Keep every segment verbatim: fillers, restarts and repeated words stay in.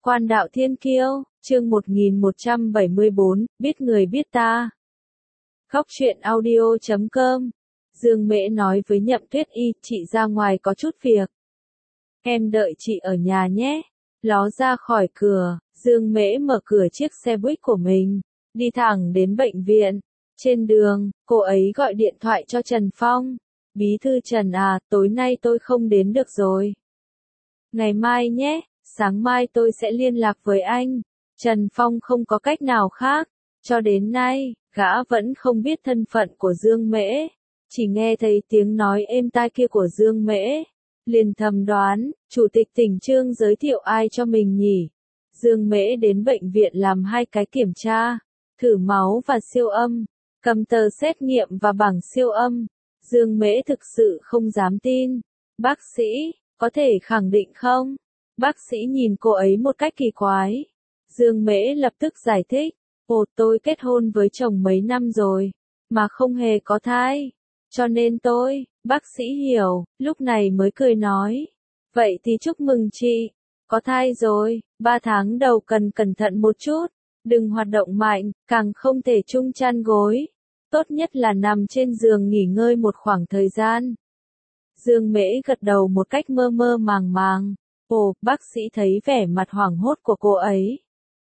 Quan đạo thiên kiêu, chương một nghìn một trăm bảy mươi bốn, biết người biết ta. Góc truyện audio chấm com. Dương Mễ nói với Nhậm Tuyết Y, chị ra ngoài có chút việc. Em đợi chị ở nhà nhé. Ló ra khỏi cửa, Dương Mễ mở cửa chiếc xe buýt của mình, đi thẳng đến bệnh viện. Trên đường, cô ấy gọi điện thoại cho Trần Phong. Bí thư Trần à, tối nay tôi không đến được rồi. Ngày mai nhé, sáng mai tôi sẽ liên lạc với anh. Trần Phong không có cách nào khác. Cho đến nay, gã vẫn không biết thân phận của Dương Mễ. Chỉ nghe thấy tiếng nói êm tai kia của Dương Mễ. Liền thầm đoán, chủ tịch tỉnh Trương giới thiệu ai cho mình nhỉ? Dương Mễ đến bệnh viện làm hai cái kiểm tra, thử máu và siêu âm, cầm tờ xét nghiệm và bảng siêu âm. Dương Mễ thực sự không dám tin. Bác sĩ, có thể khẳng định không? Bác sĩ nhìn cô ấy một cách kỳ quái. Dương Mễ lập tức giải thích. Ồ, tôi kết hôn với chồng mấy năm rồi, mà không hề có thai. Cho nên tôi, bác sĩ hiểu, lúc này mới cười nói. Vậy thì chúc mừng chị, có thai rồi, ba tháng đầu cần cẩn thận một chút. Đừng hoạt động mạnh, càng không thể chung chăn gối. Tốt nhất là nằm trên giường nghỉ ngơi một khoảng thời gian. Dương Mễ gật đầu một cách mơ mơ màng màng. Ồ, bác sĩ thấy vẻ mặt hoảng hốt của cô ấy.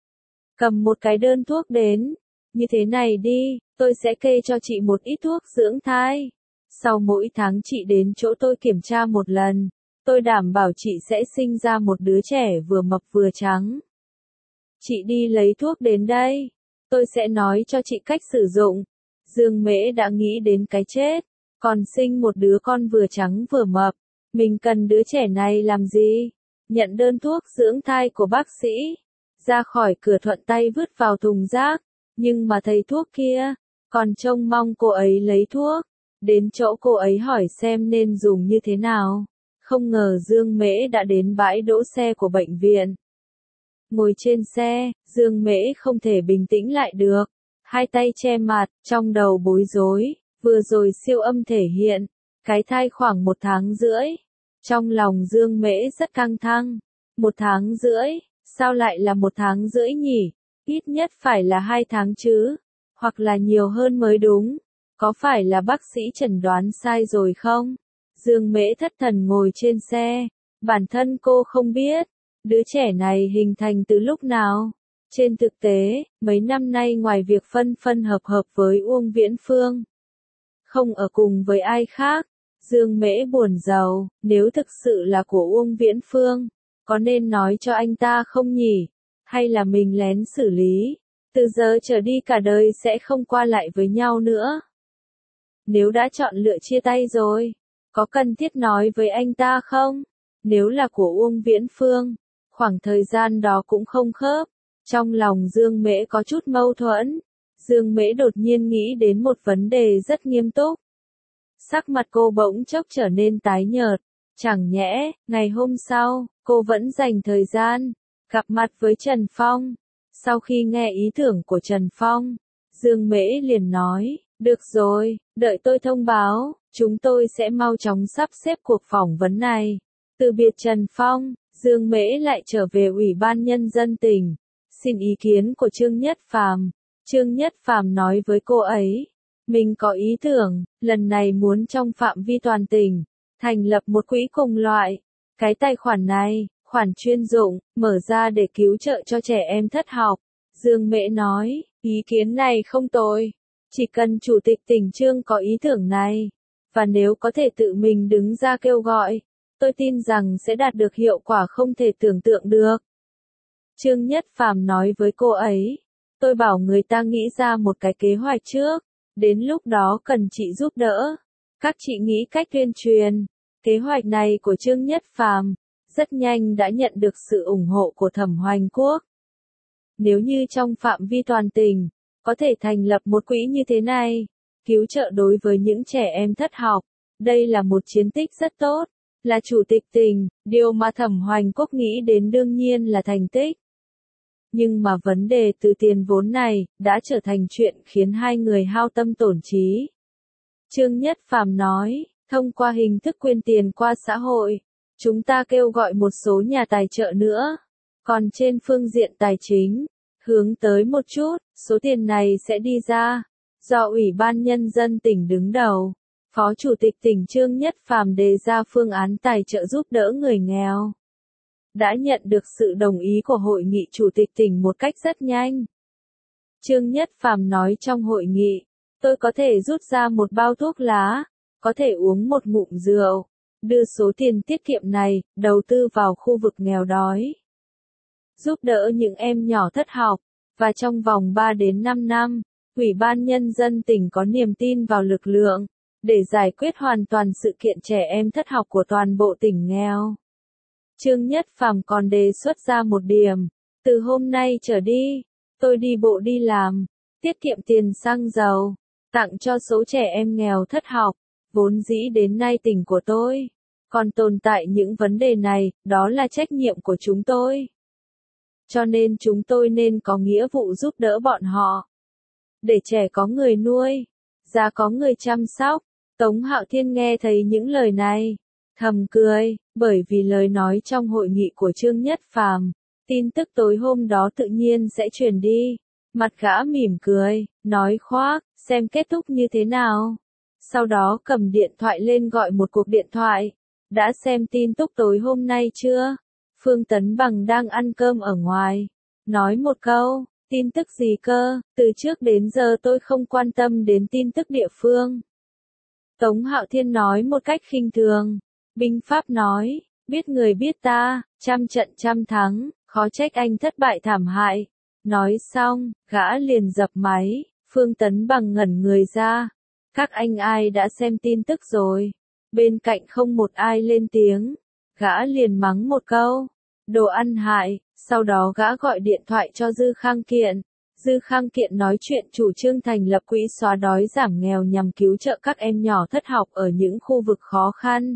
Cầm một cái đơn thuốc đến. Như thế này đi, tôi sẽ kê cho chị một ít thuốc dưỡng thai. Sau mỗi tháng chị đến chỗ tôi kiểm tra một lần. Tôi đảm bảo chị sẽ sinh ra một đứa trẻ vừa mập vừa trắng. Chị đi lấy thuốc đến đây. Tôi sẽ nói cho chị cách sử dụng. Dương Mễ đã nghĩ đến cái chết. Còn sinh một đứa con vừa trắng vừa mập. Mình cần đứa trẻ này làm gì? Nhận đơn thuốc dưỡng thai của bác sĩ. Ra khỏi cửa thuận tay vứt vào thùng rác. Nhưng mà thấy thuốc kia. Còn trông mong cô ấy lấy thuốc. Đến chỗ cô ấy hỏi xem nên dùng như thế nào. Không ngờ Dương Mễ đã đến bãi đỗ xe của bệnh viện. Ngồi trên xe, Dương Mễ không thể bình tĩnh lại được. Hai tay che mặt, trong đầu bối rối. Vừa rồi siêu âm thể hiện, cái thai khoảng một tháng rưỡi. Trong lòng Dương Mễ rất căng thẳng. Một tháng rưỡi, sao lại là một tháng rưỡi nhỉ? Ít nhất phải là hai tháng chứ, hoặc là nhiều hơn mới đúng. Có phải là bác sĩ chẩn đoán sai rồi không? Dương Mễ thất thần ngồi trên xe. Bản thân cô không biết, đứa trẻ này hình thành từ lúc nào. Trên thực tế, mấy năm nay ngoài việc phân phân hợp hợp với Uông Viễn Phương, không ở cùng với ai khác, Dương Mễ buồn rầu, nếu thực sự là của Uông Viễn Phương, có nên nói cho anh ta không nhỉ? Hay là mình lén xử lý? Từ giờ trở đi cả đời sẽ không qua lại với nhau nữa. Nếu đã chọn lựa chia tay rồi, có cần thiết nói với anh ta không? Nếu là của Uông Viễn Phương, khoảng thời gian đó cũng không khớp. Trong lòng Dương Mễ có chút mâu thuẫn. Dương Mễ đột nhiên nghĩ đến một vấn đề rất nghiêm túc. Sắc mặt cô bỗng chốc trở nên tái nhợt. Chẳng nhẽ, ngày hôm sau, cô vẫn dành thời gian, gặp mặt với Trần Phong. Sau khi nghe ý tưởng của Trần Phong, Dương Mễ liền nói, được rồi, đợi tôi thông báo, chúng tôi sẽ mau chóng sắp xếp cuộc phỏng vấn này. Từ biệt Trần Phong, Dương Mễ lại trở về Ủy ban Nhân dân tỉnh, xin ý kiến của Trương Nhất Phàm. Trương Nhất Phàm nói với cô ấy, mình có ý tưởng, lần này muốn trong phạm vi toàn tỉnh, thành lập một quỹ cùng loại. Cái tài khoản này, khoản chuyên dụng, mở ra để cứu trợ cho trẻ em thất học. Dương Mễ nói, ý kiến này không tồi. Chỉ cần chủ tịch tỉnh Trương có ý tưởng này, và nếu có thể tự mình đứng ra kêu gọi, tôi tin rằng sẽ đạt được hiệu quả không thể tưởng tượng được. Trương Nhất Phàm nói với cô ấy, tôi bảo người ta nghĩ ra một cái kế hoạch trước, đến lúc đó cần chị giúp đỡ. Các chị nghĩ cách tuyên truyền. Kế hoạch này của Trương Nhất Phàm rất nhanh đã nhận được sự ủng hộ của Thẩm Hoành Quốc. Nếu như trong phạm vi toàn tỉnh, có thể thành lập một quỹ như thế này, cứu trợ đối với những trẻ em thất học, đây là một chiến tích rất tốt. Là chủ tịch tỉnh, điều mà Thẩm Hoành Quốc nghĩ đến đương nhiên là thành tích. Nhưng mà vấn đề từ tiền vốn này, đã trở thành chuyện khiến hai người hao tâm tổn trí. Trương Nhất Phàm nói, thông qua hình thức quyên tiền qua xã hội, chúng ta kêu gọi một số nhà tài trợ nữa. Còn trên phương diện tài chính, hướng tới một chút, số tiền này sẽ đi ra, do Ủy ban Nhân dân tỉnh đứng đầu. Phó Chủ tịch tỉnh Trương Nhất Phàm đề ra phương án tài trợ giúp đỡ người nghèo. Đã nhận được sự đồng ý của hội nghị Chủ tịch tỉnh một cách rất nhanh. Trương Nhất Phàm nói trong hội nghị, tôi có thể rút ra một bao thuốc lá, có thể uống một ngụm rượu, đưa số tiền tiết kiệm này, đầu tư vào khu vực nghèo đói. Giúp đỡ những em nhỏ thất học, và trong vòng ba đến năm năm, Ủy ban Nhân dân tỉnh có niềm tin vào lực lượng, để giải quyết hoàn toàn sự kiện trẻ em thất học của toàn bộ tỉnh nghèo. Trương Nhất Phàm còn đề xuất ra một điểm, từ hôm nay trở đi, tôi đi bộ đi làm, tiết kiệm tiền xăng dầu, tặng cho số trẻ em nghèo thất học, vốn dĩ đến nay tỉnh của tôi. Còn tồn tại những vấn đề này, đó là trách nhiệm của chúng tôi. Cho nên chúng tôi nên có nghĩa vụ giúp đỡ bọn họ. Để trẻ có người nuôi, già có người chăm sóc. Tống Hạo Thiên nghe thấy những lời này, thầm cười, bởi vì lời nói trong hội nghị của Trương Nhất Phàm, tin tức tối hôm đó tự nhiên sẽ truyền đi. Mặt gã mỉm cười, nói khoác, xem kết thúc như thế nào. Sau đó cầm điện thoại lên gọi một cuộc điện thoại. Đã xem tin tức tối hôm nay chưa? Phương Tấn Bằng đang ăn cơm ở ngoài. Nói một câu, tin tức gì cơ, từ trước đến giờ tôi không quan tâm đến tin tức địa phương. Tống Hạo Thiên nói một cách khinh thường. Binh pháp nói, biết người biết ta, trăm trận trăm thắng, khó trách anh thất bại thảm hại. Nói xong, gã liền dập máy, Phương Tấn Bằng ngẩn người ra. Các anh ai đã xem tin tức rồi? Bên cạnh không một ai lên tiếng. Gã liền mắng một câu, đồ ăn hại, sau đó gã gọi điện thoại cho Dư Khang Kiện. Dư Khang Kiện nói chuyện chủ trương thành lập quỹ xóa đói giảm nghèo nhằm cứu trợ các em nhỏ thất học ở những khu vực khó khăn.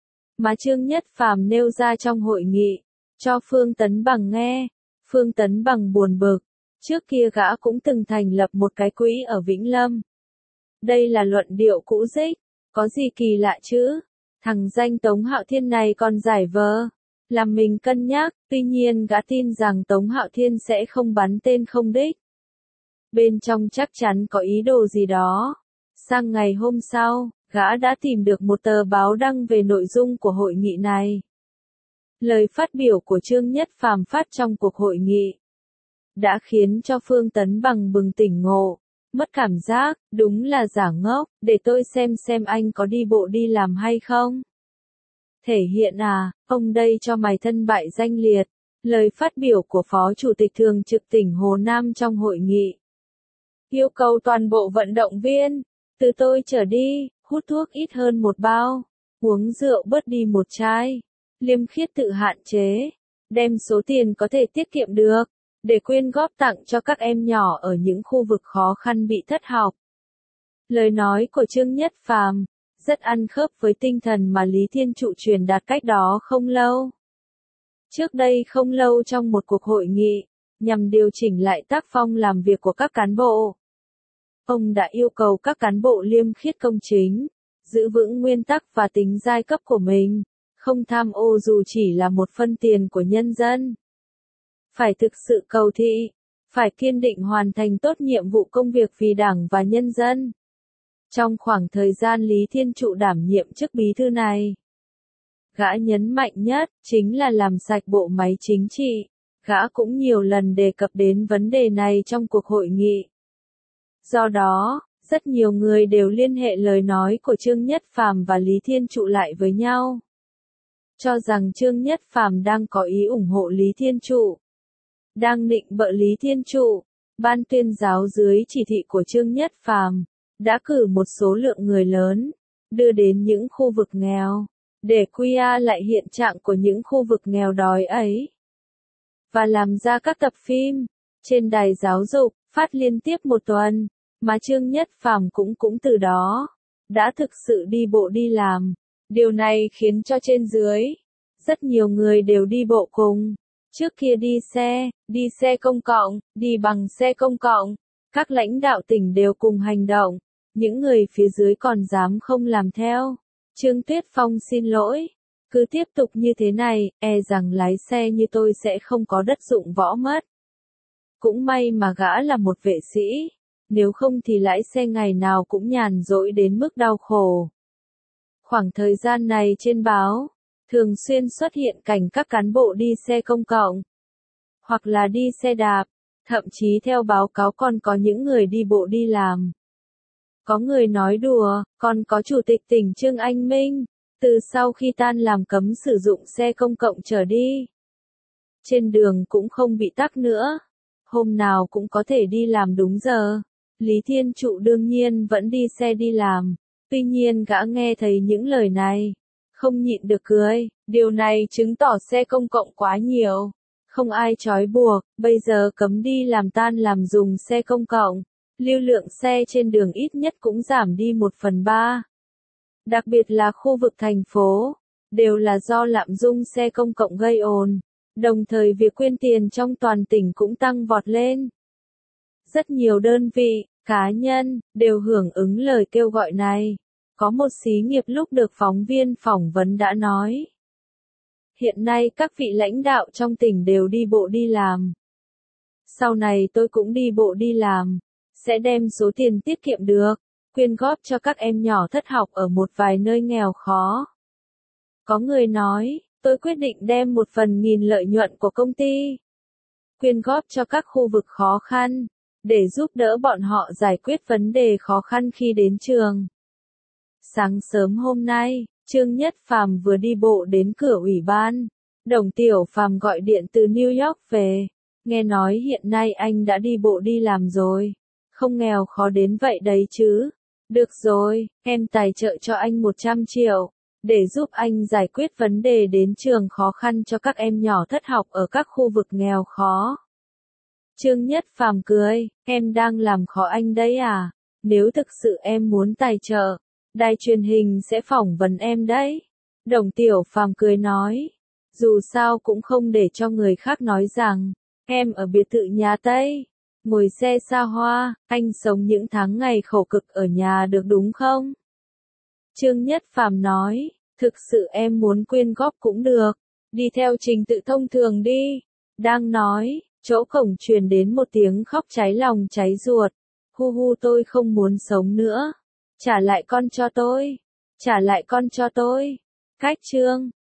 Mà Trương Nhất Phàm nêu ra trong hội nghị, cho Phương Tấn Bằng nghe. Phương Tấn Bằng buồn bực, trước kia gã cũng từng thành lập một cái quỹ ở Vĩnh Lâm. Đây là luận điệu cũ dích, có gì kỳ lạ chứ? Thằng danh Tống Hạo Thiên này còn giải vờ, làm mình cân nhắc, tuy nhiên gã tin rằng Tống Hạo Thiên sẽ không bắn tên không đích. Bên trong chắc chắn có ý đồ gì đó. Sang ngày hôm sau, gã đã tìm được một tờ báo đăng về nội dung của hội nghị này. Lời phát biểu của Trương Nhất Phàm phát trong cuộc hội nghị đã khiến cho Phương Tấn Bằng bừng tỉnh ngộ, mất cảm giác, đúng là giả ngốc, để tôi xem xem anh có đi bộ đi làm hay không. Thể hiện à, ông đây cho mày thân bại danh liệt. Lời phát biểu của Phó Chủ tịch Thường trực tỉnh Hồ Nam trong hội nghị. Yêu cầu toàn bộ vận động viên, từ tôi trở đi, hút thuốc ít hơn một bao, uống rượu bớt đi một chai, liêm khiết tự hạn chế, đem số tiền có thể tiết kiệm được, để quyên góp tặng cho các em nhỏ ở những khu vực khó khăn bị thất học. Lời nói của Trương Nhất Phàm rất ăn khớp với tinh thần mà Lý Thiên Trụ truyền đạt cách đó không lâu. Trước đây không lâu trong một cuộc hội nghị, nhằm điều chỉnh lại tác phong làm việc của các cán bộ, ông đã yêu cầu các cán bộ liêm khiết công chính, giữ vững nguyên tắc và tính giai cấp của mình, không tham ô dù chỉ là một phân tiền của nhân dân. Phải thực sự cầu thị, phải kiên định hoàn thành tốt nhiệm vụ công việc vì Đảng và nhân dân. Trong khoảng thời gian Lý Thiên Trụ đảm nhiệm chức bí thư này, gã nhấn mạnh nhất chính là làm sạch bộ máy chính trị. Gã cũng nhiều lần đề cập đến vấn đề này trong cuộc hội nghị. Do đó, rất nhiều người đều liên hệ lời nói của Trương Nhất Phàm và Lý Thiên Trụ lại với nhau, cho rằng Trương Nhất Phàm đang có ý ủng hộ Lý Thiên Trụ, đang nịnh bợ Lý Thiên Trụ. Ban tuyên giáo dưới chỉ thị của Trương Nhất Phàm đã cử một số lượng người lớn, đưa đến những khu vực nghèo, để quy a lại hiện trạng của những khu vực nghèo đói ấy, và làm ra các tập phim trên đài giáo dục, phát liên tiếp một tuần, mà Trương Nhất Phàm cũng cũng từ đó đã thực sự đi bộ đi làm. Điều này khiến cho trên dưới rất nhiều người đều đi bộ cùng. Trước kia đi xe, đi xe công cộng, đi bằng xe công cộng, các lãnh đạo tỉnh đều cùng hành động, những người phía dưới còn dám không làm theo. Trương Tuyết Phong xin lỗi, Cứ tiếp tục như thế này, e rằng lái xe như tôi sẽ không có đất dụng võ mất. Cũng may mà gã là một vệ sĩ, nếu không thì lái xe ngày nào cũng nhàn rỗi đến mức đau khổ. Khoảng thời gian này trên báo, thường xuyên xuất hiện cảnh các cán bộ đi xe công cộng, hoặc là đi xe đạp, thậm chí theo báo cáo còn có những người đi bộ đi làm. Có người nói đùa, còn có Chủ tịch tỉnh Trương Anh Minh, từ sau khi tan làm cấm sử dụng xe công cộng trở đi. Trên đường cũng không bị tắc nữa, hôm nào cũng có thể đi làm đúng giờ. Lý Thiên Trụ đương nhiên vẫn đi xe đi làm, tuy nhiên gã nghe thấy những lời này, không nhịn được cười, điều này chứng tỏ xe công cộng quá nhiều, không ai trói buộc, bây giờ cấm đi làm tan làm dùng xe công cộng, lưu lượng xe trên đường ít nhất cũng giảm đi một phần ba. Đặc biệt là khu vực thành phố, đều là do lạm dụng xe công cộng gây ồn, đồng thời việc quyên tiền trong toàn tỉnh cũng tăng vọt lên. Rất nhiều đơn vị, cá nhân, đều hưởng ứng lời kêu gọi này. Có một xí nghiệp lúc được phóng viên phỏng vấn đã nói. Hiện nay các vị lãnh đạo trong tỉnh đều đi bộ đi làm. Sau này tôi cũng đi bộ đi làm, sẽ đem số tiền tiết kiệm được, quyên góp cho các em nhỏ thất học ở một vài nơi nghèo khó. Có người nói, tôi quyết định đem một phần nghìn lợi nhuận của công ty, quyên góp cho các khu vực khó khăn, để giúp đỡ bọn họ giải quyết vấn đề khó khăn khi đến trường. Sáng sớm hôm nay, Trương Nhất Phàm vừa đi bộ đến cửa ủy ban. Đồng Tiểu Phàm gọi điện từ New York về. Nghe nói hiện nay anh đã đi bộ đi làm rồi. Không nghèo khó đến vậy đấy chứ. Được rồi, em tài trợ cho anh một trăm triệu. Để giúp anh giải quyết vấn đề đến trường khó khăn cho các em nhỏ thất học ở các khu vực nghèo khó. Trương Nhất Phàm cười, em đang làm khó anh đấy à? Nếu thực sự em muốn tài trợ, đài truyền hình sẽ phỏng vấn em đấy. Đồng Tiểu Phàm cười nói, dù sao cũng không để cho người khác nói rằng, em ở biệt thự nhà Tây, ngồi xe xa hoa, anh sống những tháng ngày khổ cực ở nhà được đúng không? Trương Nhất Phàm nói, thực sự em muốn quyên góp cũng được, đi theo trình tự thông thường đi. Đang nói, chỗ cổng truyền đến một tiếng khóc cháy lòng cháy ruột. Hu hu, tôi không muốn sống nữa. Trả lại con cho tôi. Trả lại con cho tôi. Cách chương